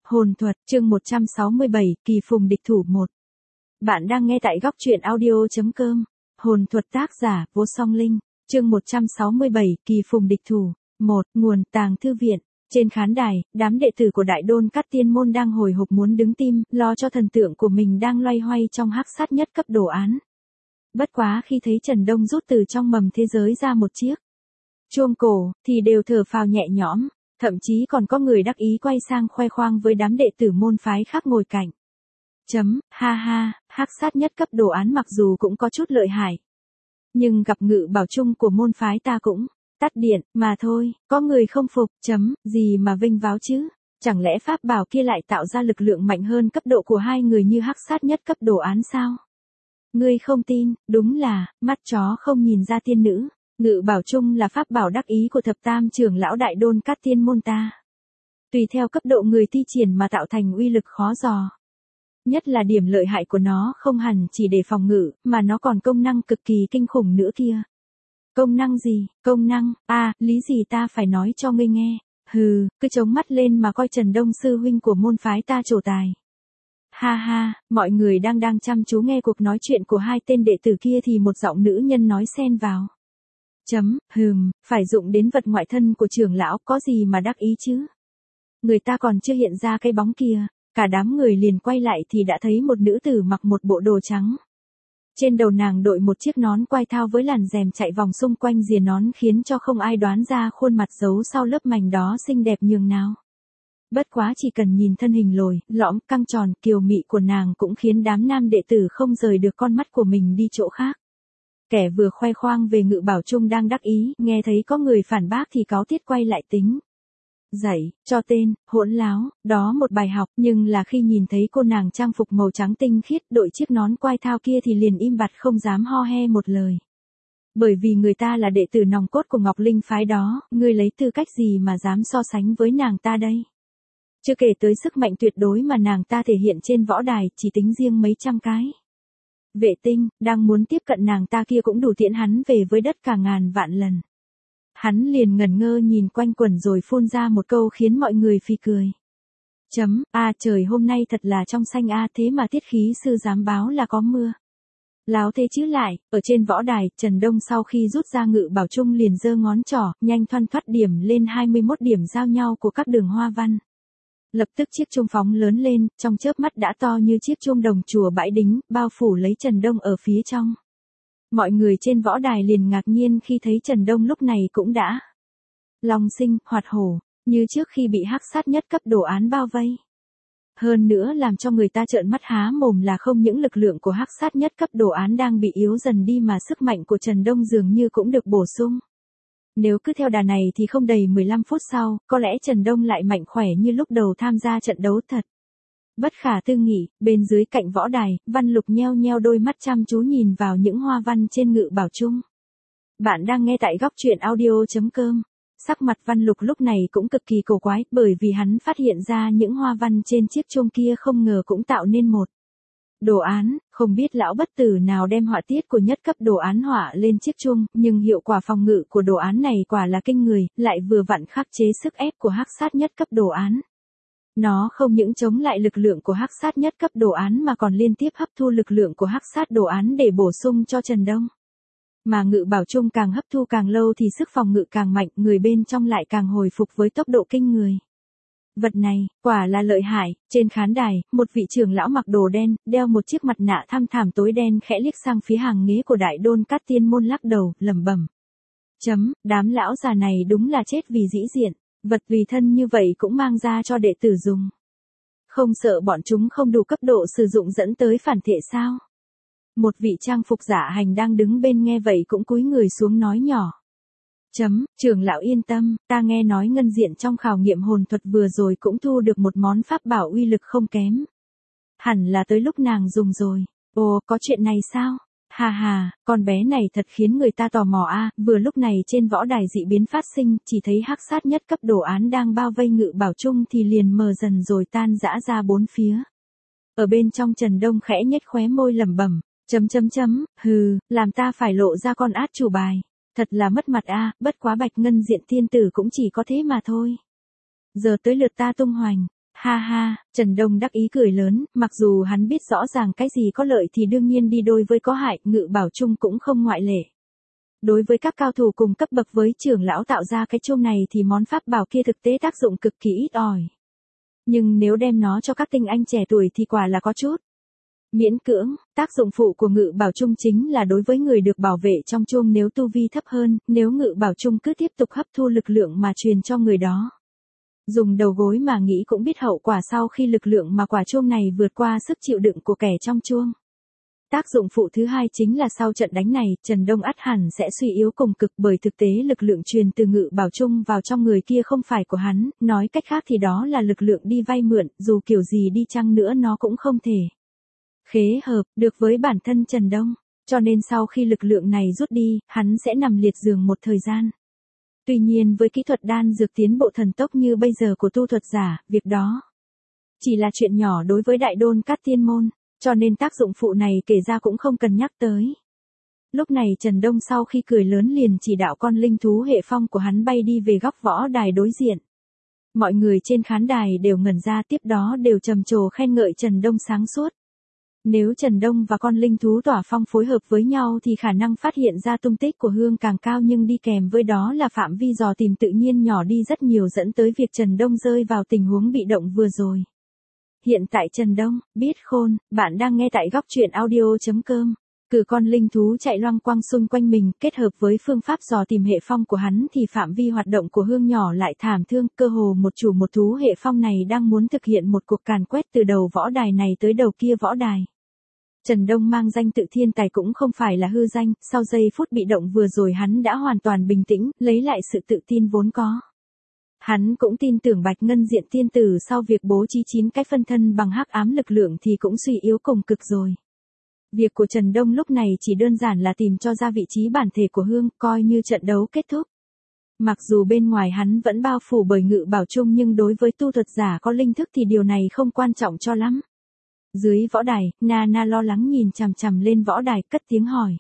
Hồn thuật, chương 167, kỳ phùng địch thủ 1. Bạn đang nghe tại góc truyện audio.com. Hồn thuật tác giả, Vô Song Linh. Chương 167, kỳ phùng địch thủ 1. Nguồn, Tàng Thư Viện. Trên khán đài, đám đệ tử của Đại Đôn Cát Tiên Môn đang hồi hộp muốn đứng tim, lo cho thần tượng của mình đang loay hoay trong hắc sát nhất cấp đồ án. Bất quá khi thấy Trần Đông rút từ trong mầm thế giới ra một chiếc chuông cổ, thì đều thở phào nhẹ nhõm. Thậm chí còn có người đắc ý quay sang khoe khoang với đám đệ tử môn phái khác ngồi cạnh. Ha ha, hắc sát nhất cấp đồ án mặc dù cũng có chút lợi hại. Nhưng gặp ngự bảo chung của môn phái ta cũng tắt điện, mà thôi, có người không phục, gì mà vinh váo chứ. Chẳng lẽ pháp bảo kia lại tạo ra lực lượng mạnh hơn cấp độ của hai người như hắc sát nhất cấp đồ án sao? Ngươi không tin, đúng là, mắt chó không nhìn ra tiên nữ. Ngự bảo chung là pháp bảo đắc ý của thập tam trưởng lão Đại Đôn Cát Tiên Môn ta. Tùy theo cấp độ người thi triển mà tạo thành uy lực khó dò. Nhất là điểm lợi hại của nó không hẳn chỉ để phòng ngự, mà nó còn công năng cực kỳ kinh khủng nữa kia. Công năng gì? Công năng, lý gì ta phải nói cho ngươi nghe. Hừ, cứ chống mắt lên mà coi Trần Đông sư huynh của môn phái ta trổ tài. Ha ha, mọi người đang chăm chú nghe cuộc nói chuyện của hai tên đệ tử kia thì một giọng nữ nhân nói xen vào. Phải dụng đến vật ngoại thân của trưởng lão có gì mà đắc ý chứ. Người ta còn chưa hiện ra cái bóng kia, cả đám người liền quay lại thì đã thấy một nữ tử mặc một bộ đồ trắng. Trên đầu nàng đội một chiếc nón quai thao với làn rèm chạy vòng xung quanh rìa nón khiến cho không ai đoán ra khuôn mặt giấu sau lớp mảnh đó xinh đẹp nhường nào. Bất quá chỉ cần nhìn thân hình lồi, lõm, căng tròn, kiều mị của nàng cũng khiến đám nam đệ tử không rời được con mắt của mình đi chỗ khác. Kẻ vừa khoe khoang về ngự bảo chung đang đắc ý, nghe thấy có người phản bác thì cáu tiết quay lại tính. Dạy, cho tên, hỗn láo, đó một bài học, nhưng là khi nhìn thấy cô nàng trang phục màu trắng tinh khiết đội chiếc nón quai thao kia thì liền im bặt không dám ho he một lời. Bởi vì người ta là đệ tử nòng cốt của Ngọc Linh phái đó, ngươi lấy tư cách gì mà dám so sánh với nàng ta đây? Chưa kể tới sức mạnh tuyệt đối mà nàng ta thể hiện trên võ đài, chỉ tính riêng mấy trăm cái. Vệ tinh, đang muốn tiếp cận nàng ta kia cũng đủ tiễn hắn về với đất cả ngàn vạn lần. Hắn liền ngẩn ngơ nhìn quanh quẩn rồi phun ra một câu khiến mọi người phì cười. Trời hôm nay thật là trong xanh thế mà tiết khí sư dám báo là có mưa. Láo thế chứ lại, ở trên võ đài, Trần Đông sau khi rút ra ngự bảo chung liền giơ ngón trỏ, nhanh thoăn thoắt điểm lên 21 điểm giao nhau của các đường hoa văn. Lập tức chiếc chuông phóng lớn lên, trong chớp mắt đã to như chiếc chuông đồng chùa Bãi Đính, bao phủ lấy Trần Đông ở phía trong. Mọi người trên võ đài liền ngạc nhiên khi thấy Trần Đông lúc này cũng đã long sinh, hoạt hổ, như trước khi bị hắc sát nhất cấp đồ án bao vây. Hơn nữa làm cho người ta trợn mắt há mồm là không những lực lượng của hắc sát nhất cấp đồ án đang bị yếu dần đi mà sức mạnh của Trần Đông dường như cũng được bổ sung. Nếu cứ theo đà này thì không đầy 15 phút sau, có lẽ Trần Đông lại mạnh khỏe như lúc đầu tham gia trận đấu thật. Bất khả tư nghị, bên dưới cạnh võ đài, Văn Lục nheo nheo đôi mắt chăm chú nhìn vào những hoa văn trên ngự bảo chung. Bạn đang nghe tại góc truyện audio.com. Sắc mặt Văn Lục lúc này cũng cực kỳ cổ quái, bởi vì hắn phát hiện ra những hoa văn trên chiếc chuông kia không ngờ cũng tạo nên một đồ án, không biết lão bất tử nào đem họa tiết của nhất cấp đồ án họa lên chiếc chuông, nhưng hiệu quả phòng ngự của đồ án này quả là kinh người, lại vừa vặn khắc chế sức ép của hắc sát nhất cấp đồ án. Nó không những chống lại lực lượng của hắc sát nhất cấp đồ án mà còn liên tiếp hấp thu lực lượng của hắc sát đồ án để bổ sung cho Trần Đông. Mà ngự bảo chung càng hấp thu càng lâu thì sức phòng ngự càng mạnh, người bên trong lại càng hồi phục với tốc độ kinh người. Vật này, quả là lợi hại. Trên khán đài, một vị trưởng lão mặc đồ đen, đeo một chiếc mặt nạ thăm thảm tối đen khẽ liếc sang phía hàng ghế của Đại Đôn Cát Tiên Môn lắc đầu, lẩm bẩm. Đám lão già này đúng là chết vì dĩ diện, vật tùy thân như vậy cũng mang ra cho đệ tử dùng. Không sợ bọn chúng không đủ cấp độ sử dụng dẫn tới phản thể sao? Một vị trang phục giả hành đang đứng bên nghe vậy cũng cúi người xuống nói nhỏ. Trưởng lão yên tâm, ta nghe nói ngân diện trong khảo nghiệm hồn thuật vừa rồi cũng thu được một món pháp bảo uy lực không kém. Hẳn là tới lúc nàng dùng rồi. Ồ, có chuyện này sao? Hà, con bé này thật khiến người ta tò mò vừa lúc này trên võ đài dị biến phát sinh, chỉ thấy hắc sát nhất cấp đồ án đang bao vây ngự bảo chung thì liền mờ dần rồi tan rã ra bốn phía. Ở bên trong Trần Đông khẽ nhếch khóe môi lẩm bẩm, làm ta phải lộ ra con át chủ bài. Thật là mất mặt bất quá Bạch Ngân Diện tiên tử cũng chỉ có thế mà thôi. Giờ tới lượt ta tung hoành. Ha ha, Trần Đông đắc ý cười lớn, mặc dù hắn biết rõ ràng cái gì có lợi thì đương nhiên đi đôi với có hại, Ngự Bảo Chung cũng không ngoại lệ. Đối với các cao thủ cùng cấp bậc với trưởng lão tạo ra cái chung này thì món pháp bảo kia thực tế tác dụng cực kỳ ít ỏi. Nhưng nếu đem nó cho các tinh anh trẻ tuổi thì quả là có chút miễn cưỡng. Tác dụng phụ của Ngự Bảo Chung chính là đối với người được bảo vệ trong chuông nếu tu vi thấp hơn, nếu Ngự Bảo Chung cứ tiếp tục hấp thu lực lượng mà truyền cho người đó. Dùng đầu gối mà nghĩ cũng biết hậu quả sau khi lực lượng mà quả chuông này vượt qua sức chịu đựng của kẻ trong chuông. Tác dụng phụ thứ hai chính là sau trận đánh này, Trần Đông ắt hẳn sẽ suy yếu cùng cực bởi thực tế lực lượng truyền từ Ngự Bảo Chung vào trong người kia không phải của hắn, nói cách khác thì đó là lực lượng đi vay mượn, dù kiểu gì đi chăng nữa nó cũng không thể khế hợp được với bản thân Trần Đông, cho nên sau khi lực lượng này rút đi, hắn sẽ nằm liệt giường một thời gian. Tuy nhiên với kỹ thuật đan dược tiến bộ thần tốc như bây giờ của tu thuật giả, việc đó chỉ là chuyện nhỏ đối với đại đôn các tiên môn, cho nên tác dụng phụ này kể ra cũng không cần nhắc tới. Lúc này Trần Đông sau khi cười lớn liền chỉ đạo con linh thú hệ phong của hắn bay đi về góc võ đài đối diện. Mọi người trên khán đài đều ngẩn ra, tiếp đó đều trầm trồ khen ngợi Trần Đông sáng suốt. Nếu Trần Đông và con linh thú tỏa phong phối hợp với nhau thì khả năng phát hiện ra tung tích của Hương càng cao, nhưng đi kèm với đó là phạm vi dò tìm tự nhiên nhỏ đi rất nhiều, dẫn tới việc Trần Đông rơi vào tình huống bị động vừa rồi. Hiện tại Trần Đông, biết khôn, bạn đang nghe tại góc truyện audio.com. Cử con linh thú chạy loang quang xung quanh mình, kết hợp với phương pháp dò tìm hệ phong của hắn thì phạm vi hoạt động của Hương nhỏ lại thảm thương, cơ hồ một chủ một thú hệ phong này đang muốn thực hiện một cuộc càn quét từ đầu võ đài này tới đầu kia võ đài. Trần Đông mang danh tự thiên tài cũng không phải là hư danh, sau giây phút bị động vừa rồi hắn đã hoàn toàn bình tĩnh, lấy lại sự tự tin vốn có. Hắn cũng tin tưởng Bạch Ngân Diện Tiên Tử sau việc bố trí 9 cái phân thân bằng hắc ám lực lượng thì cũng suy yếu cùng cực rồi. Việc của Trần Đông lúc này chỉ đơn giản là tìm cho ra vị trí bản thể của Hương, coi như trận đấu kết thúc. Mặc dù bên ngoài hắn vẫn bao phủ bởi Ngự Bảo Chung nhưng đối với tu thuật giả có linh thức thì điều này không quan trọng cho lắm. Dưới võ đài, Nana lo lắng nhìn chằm chằm lên võ đài, cất tiếng hỏi.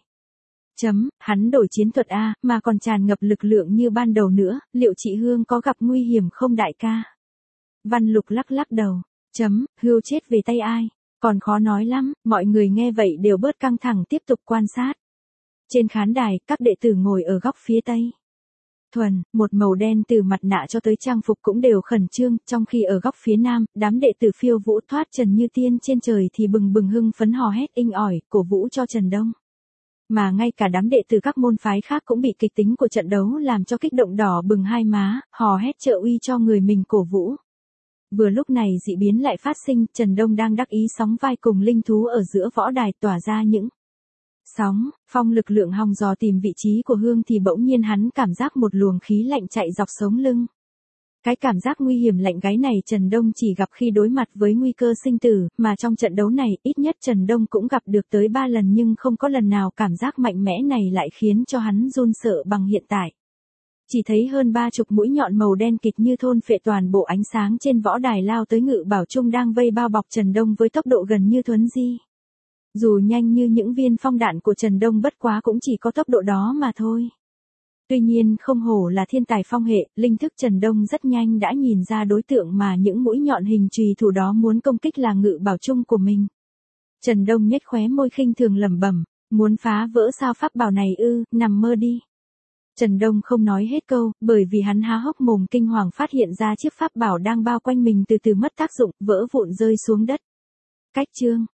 Hắn đổi chiến thuật A, mà còn tràn ngập lực lượng như ban đầu nữa, liệu chị Hương có gặp nguy hiểm không đại ca? Văn Lục lắc lắc đầu. Hưu chết về tay ai? Còn khó nói lắm, mọi người nghe vậy đều bớt căng thẳng tiếp tục quan sát. Trên khán đài, các đệ tử ngồi ở góc phía tây. Thuần, một màu đen từ mặt nạ cho tới trang phục cũng đều khẩn trương, trong khi ở góc phía nam, đám đệ tử phiêu vũ thoát trần như tiên trên trời thì bừng bừng hưng phấn hò hét inh ỏi, cổ vũ cho Trần Đông. Mà ngay cả đám đệ tử các môn phái khác cũng bị kịch tính của trận đấu làm cho kích động đỏ bừng hai má, hò hét trợ uy cho người mình cổ vũ. Vừa lúc này dị biến lại phát sinh, Trần Đông đang đắc ý sóng vai cùng linh thú ở giữa võ đài tỏa ra những sóng, phong lực lượng hòng dò tìm vị trí của Hương thì bỗng nhiên hắn cảm giác một luồng khí lạnh chạy dọc sống lưng. Cái cảm giác nguy hiểm lạnh gáy này Trần Đông chỉ gặp khi đối mặt với nguy cơ sinh tử, mà trong trận đấu này ít nhất Trần Đông cũng gặp được tới 3 lần nhưng không có lần nào cảm giác mạnh mẽ này lại khiến cho hắn run sợ bằng hiện tại. Chỉ thấy hơn 30 mũi nhọn màu đen kịt như thôn phệ toàn bộ ánh sáng trên võ đài lao tới Ngự Bảo Chung đang vây bao bọc Trần Đông với tốc độ gần như thuấn di. Dù nhanh như những viên phong đạn của Trần Đông bất quá cũng chỉ có tốc độ đó mà thôi. Tuy nhiên không hổ là thiên tài phong hệ, linh thức Trần Đông rất nhanh đã nhìn ra đối tượng mà những mũi nhọn hình chùy thủ đó muốn công kích là Ngự Bảo Chung của mình. Trần Đông nhếch khóe môi khinh thường lẩm bẩm, muốn phá vỡ sao pháp bảo này ư, nằm mơ đi. Trần Đông không nói hết câu, bởi vì hắn há hốc mồm kinh hoàng phát hiện ra chiếc pháp bảo đang bao quanh mình từ từ mất tác dụng, vỡ vụn rơi xuống đất. Cách chương